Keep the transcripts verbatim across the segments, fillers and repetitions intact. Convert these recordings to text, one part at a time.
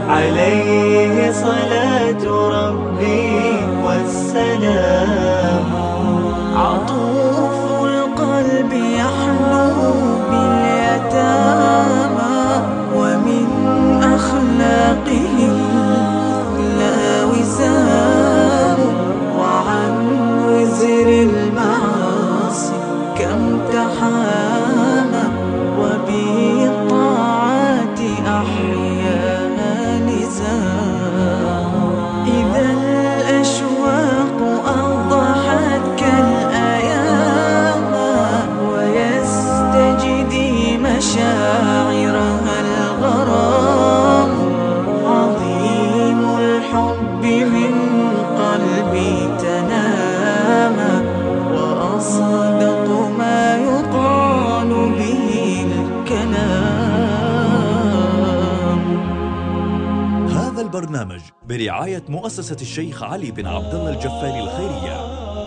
عليه صلاة ربي والسلام. عطوف القلب يحلو باليتامى، ومن أخلاقه لا وسام. وعن وزر المعاصي كم تحامى، وبالطاعات أحيانا لزام. إذا الأشواق أضحت كالأيام، ويستجدي مشاعرها الغرام. عظيم الحب من قلبي تنامى، وأصدق ما يقال به الكلام. هذا البرنامج برعاية مؤسسة الشيخ علي بن عبد الله الجفاري الخيرية.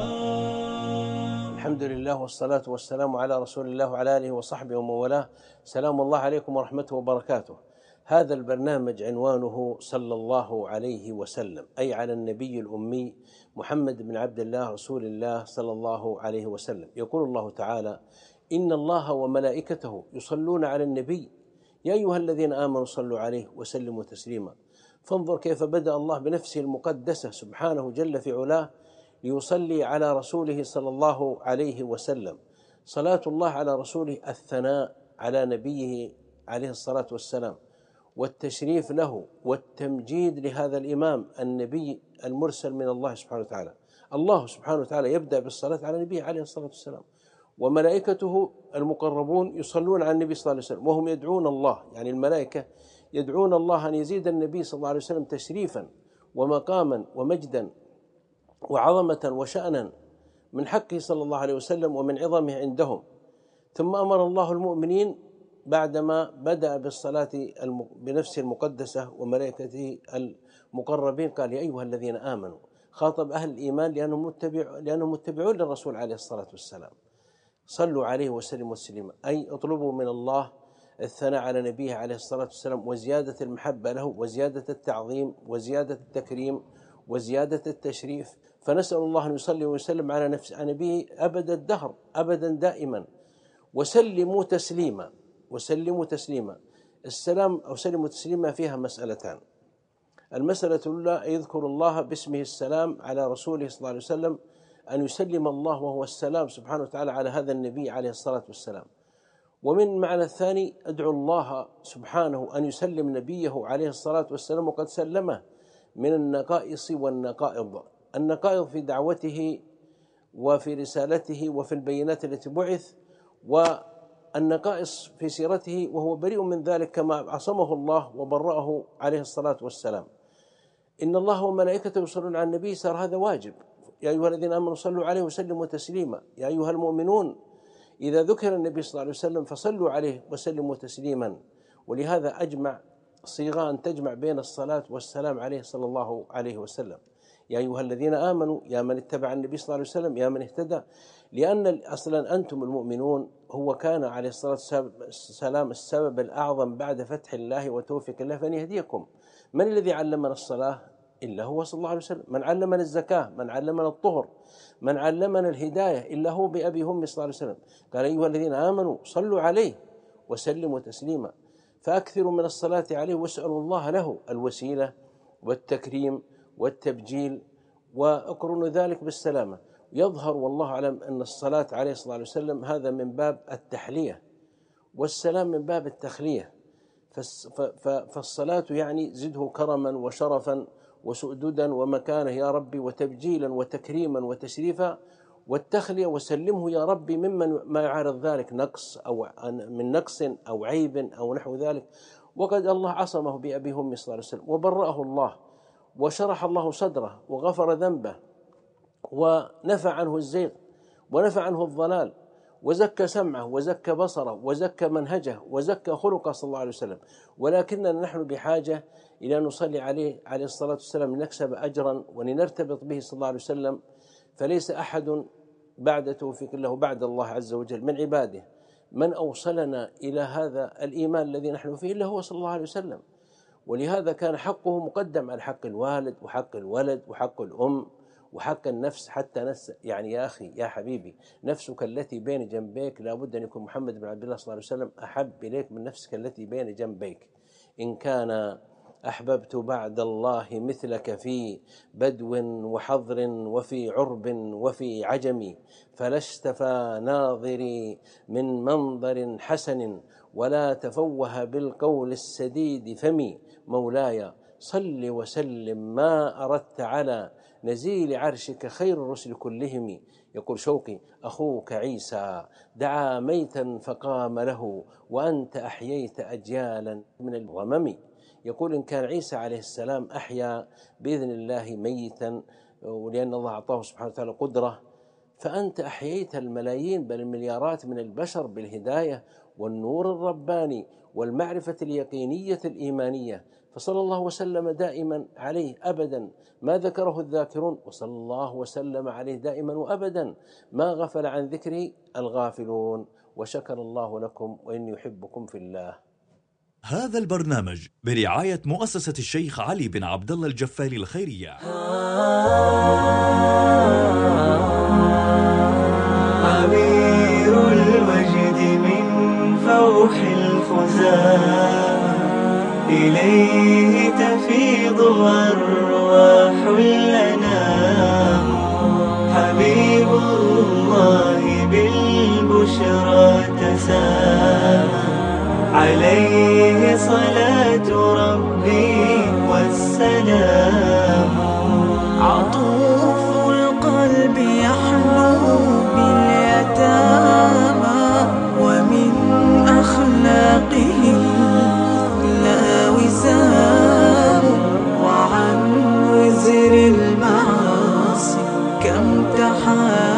الحمد لله والصلاة والسلام على رسول الله وعلى آله وصحبه ومن والاه. سلام الله عليكم ورحمته وبركاته. هذا البرنامج عنوانه صلى الله عليه وسلم، أي على النبي الأمي محمد بن عبد الله رسول الله صلى الله عليه وسلم. يقول الله تعالى: إن الله وملائكته يصلون على النبي يا أيها الذين آمنوا صلوا عليه وسلموا تسليما. فانظر كيف بدأ الله بنفسه المقدسة سبحانه جل في علاه ليصلي على رسوله صلى الله عليه وسلم. صلاة الله على رسوله الثناء على نبيه عليه الصلاة والسلام، والتشريف له والتمجيد لهذا الإمام النبي المرسل من الله سبحانه وتعالى. الله سبحانه وتعالى يبدأ بالصلاة على نبيه عليه الصلاة والسلام، وملائكته المقربون يصلون على النبي صلى الله عليه وسلم، وهم يدعون الله، يعني الملائكة يدعون الله أن يزيد النبي صلى الله عليه وسلم تشريفا ومقاما ومجدا وعظمة وشأنا من حقه صلى الله عليه وسلم ومن عظمه عندهم. ثم أمر الله المؤمنين بعدما بدأ بالصلاة بنفسه المقدسة وملائكته المقربين قال: يا أيها الذين آمنوا. خاطب أهل الإيمان لأنهم متبع لأنهم متبعون للرسول عليه الصلاة والسلام. صلوا عليه وسلموا تسليما، أي اطلبوا من الله الثناء على نبيه عليه الصلاة والسلام، وزيادة المحبة له، وزيادة التعظيم، وزيادة التكريم، وزيادة التشريف. فنسأل الله أن يصلي ويسلم على نفس نبيه أبد الدهر، أبدا دائما. وسلموا تسليما، وسلموا تسليما. السلام أو سلموا تسليما فيها مسألتان. المسألة الأولى يذكر الله باسمه السلام على رسوله صلى الله عليه وسلم، أن يسلم الله وهو السلام سبحانه وتعالى على هذا النبي عليه الصلاة والسلام. ومن المعنى الثاني أدعو الله سبحانه أن يسلم نبيه عليه الصلاة والسلام وقد سلمه من النقائص والنقائض. النقائض في دعوته وفي رسالته وفي البينات التي بعث، والنقائص في سيرته وهو بريء من ذلك كما عصمه الله وبرأه عليه الصلاة والسلام. إن الله وملائكته يصلون على النبي، صار هذا واجب. يا أيها الذين آمنوا صلوا عليه وسلموا تسليما. يا أيها المؤمنون إذا ذكر النبي صلى الله عليه وسلم فصلوا عليه وسلموا تسليما. ولهذا أجمع صيغة أن تجمع بين الصلاة والسلام عليه صلى الله عليه وسلم. يا أيها الذين آمنوا، يا من اتبع النبي صلى الله عليه وسلم، يا من اهتدى. لأن أصلا أنتم المؤمنون هو كان عليه الصلاة والسلام السبب الأعظم بعد فتح الله وتوفيق الله فأن يهديكم. من الذي علمنا الصلاة إلا هو صلى الله عليه وسلم؟ من علمنا الزكاة، من علمنا الطهر، من علمنا الهداية إلا هو بأبي هم صلى الله عليه وسلم. قال: أيها الذين آمنوا صلوا عليه وسلموا تسليما. فأكثروا من الصلاة عليه واسألوا الله له الوسيلة والتكريم والتبجيل، وأقرنوا ذلك بالسلامة. يظهر والله أعلم أن الصلاة عليه صلى الله عليه وسلم هذا من باب التحلية، والسلام من باب التخلية. فالصلاة يعني زده كرما وشرفا وسؤددا ومكانه يا ربي، وتبجيلا وتكريما وتشريفا. والتخلية وسلمه يا ربي ممن ما يعارض ذلك نقص أو من نقص أو عيب أو نحو ذلك. وقد الله عصمه بأبي هم صلى الله عليه وسلم، وبرأه الله، وشرح الله صدره، وغفر ذنبه، ونفى عنه الزيغ، ونفى عنه الضلال، وزكى سمعه، وزكى بصره، وزكى منهجه، وزكى خلقه صلى الله عليه وسلم. ولكننا نحن بحاجة إلى أن نصلي عليه عليه الصلاة والسلام لنكسب أجرا ولنرتبط به صلى الله عليه وسلم. فليس أحد بعد توفيق الله بعد الله عز وجل من عباده من أوصلنا إلى هذا الإيمان الذي نحن فيه إلا هو صلى الله عليه وسلم. ولهذا كان حقه مقدم على حق الوالد وحق الولد وحق الأم وحق النفس. حتى نفس يعني يا أخي يا حبيبي، نفسك التي بين جنبيك لابد أن يكون محمد بن عبد الله صلى الله عليه وسلم أحب إليك من نفسك التي بين جنبيك. إن كان أحببت بعد الله مثلك في بدو وحضر وفي عرب وفي عجم، فلا اشتفى ناظري من منظر حسن ولا تفوه بالقول السديد فمي. مولاي صل وسلم ما أردت على نزيل عرشك خير الرسل كلهم. يقول شوقي أخوك عيسى دعا ميتا فقام له وأنت أحييت أجيالا من الغمم. يقول إن كان عيسى عليه السلام أحيا بإذن الله ميتا، ولأن الله أعطاه سبحانه وتعالى قدرة، فأنت أحييت الملايين بل المليارات من البشر بالهداية والنور الرباني والمعرفة اليقينية الإيمانية. فصلى الله وسلم دائما عليه أبدا ما ذكره الذاكرون، وصلى الله وسلم عليه دائما وأبدا ما غفل عن ذكره الغافلون. وشكر الله لكم وإني يحبكم في الله. هذا البرنامج برعاية مؤسسة الشيخ علي بن عبد الله الجفالي الخيرية. عبير الوجد من فوح الخزان إليه تفيض أرواح الأنام. حبيب الله بالبشرى تسامى، عليه صلاة ربي والسلام. عطوف القلب يحلو باليتامى، ومن أخلاقه لا وسام. وعن وزر المعاصي كم تحامى